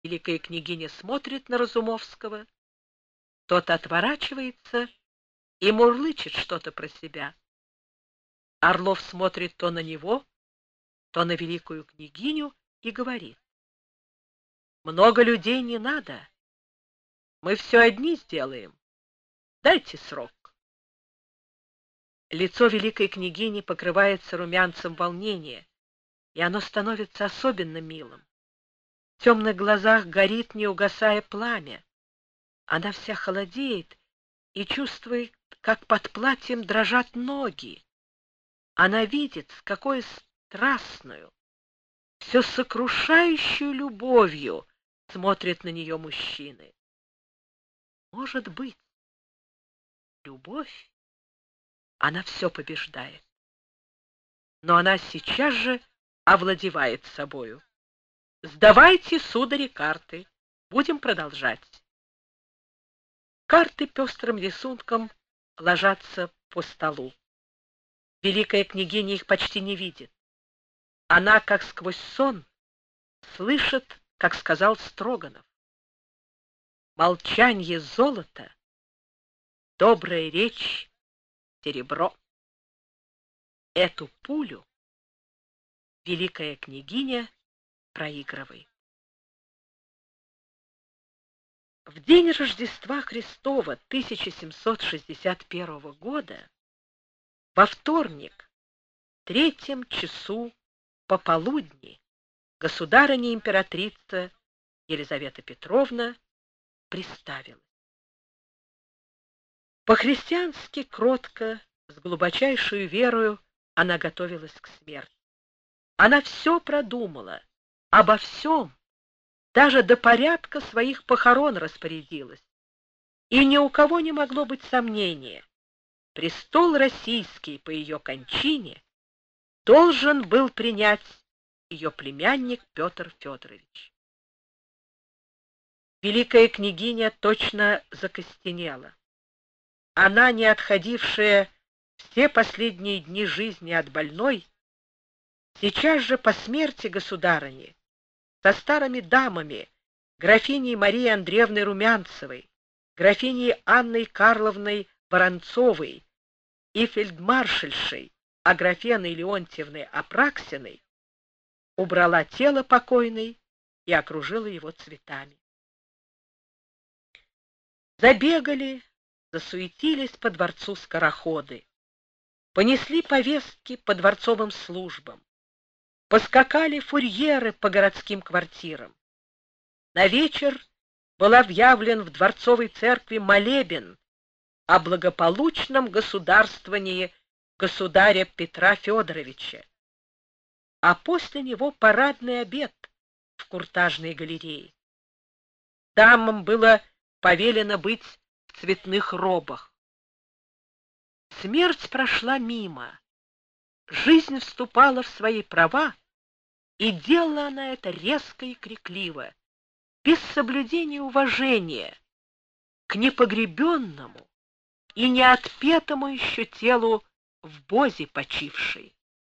Великая княгиня смотрит на Разумовского, тот отворачивается и мурлычет что-то про себя. Орлов смотрит то на него, то на великую княгиню и говорит: много людей не надо, мы все одни сделаем, дайте срок. Лицо великой княгини покрывается румянцем волнения, и оно становится особенно милым. В темных глазах горит, не угасая, пламя. Она вся холодеет и чувствует, как под платьем дрожат ноги. Она видит, с какой страстную, все сокрушающую любовью смотрят на нее мужчины. Может быть, любовь, она все побеждает. Но она сейчас же овладевает собою. Сдавайте, судари, карты. Будем продолжать. Карты пестрым рисунком ложатся по столу. Великая княгиня их почти не видит. Она, как сквозь сон, слышит, как сказал Строганов: молчанье золото, добрая речь серебро. Эту пулю великая княгиня проигрывает. В день Рождества Христова 1761 года, во вторник, в 3 часу пополудни, государыня-императрица Елизавета Петровна приставилась. По-христиански кротко, с глубочайшей верою она готовилась к смерти. Она все продумала, обо всем, даже до порядка своих похорон распорядилась. И ни у кого не могло быть сомнения: престол российский по ее кончине должен был принять ее племянник Петр Федорович. Великая княгиня точно закостенела. Она, не отходившая все последние дни жизни от больной, сейчас же по смерти государыни со старыми дамами, графиней Марией Андреевной Румянцевой, графиней Анной Карловной Воронцовой и фельдмаршальшей Аграфеной Леонтьевной Апраксиной, убрала тело покойной и окружила его цветами. Забегали, засуетились по дворцу скороходы, понесли повестки по дворцовым службам, поскакали фурьеры по городским квартирам. На вечер был объявлен в дворцовой церкви молебен о благополучном государствовании государя Петра Федоровича, а после него парадный обед в Куртажной галерее. Дамам было повелено быть в цветных робах. Смерть прошла мимо, жизнь вступала в свои права, и делала она это резко и крикливо, без соблюдения уважения к непогребенному и неотпетому еще телу в бозе почившей.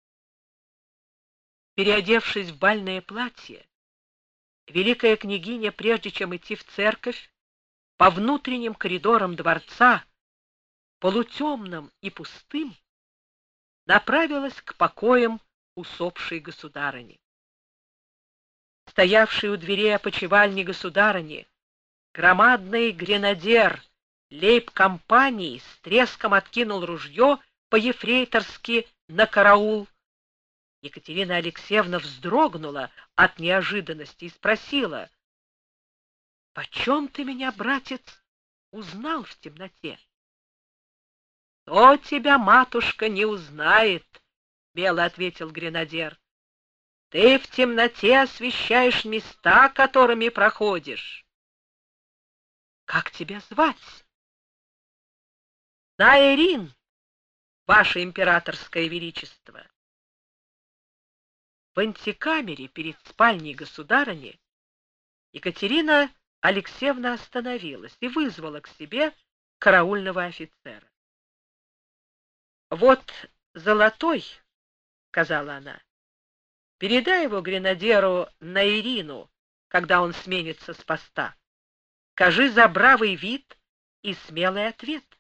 Переодевшись в бальное платье, великая княгиня, прежде чем идти в церковь, по внутренним коридорам дворца, полутемным и пустым, направилась к покоям усопшей государыни. Стоявший у дверей опочивальни государыни громадный гренадер лейб-компании с треском откинул ружье по-ефрейторски на караул. Екатерина Алексеевна вздрогнула от неожиданности и спросила: — почем ты меня, братец, узнал в темноте? — кто тебя, матушка, не узнает, — бело ответил гренадер. — ты в темноте освещаешь места, которыми проходишь. — как тебя звать? — Наэрин, ваше императорское величество. В антикамере перед спальней государыни Екатерина Алексеевна остановилась и вызвала к себе караульного офицера. — вот золотой, — сказала она, — передай его гренадеру Наэрину когда он сменится с поста. Скажи за бравый вид и смелый ответ.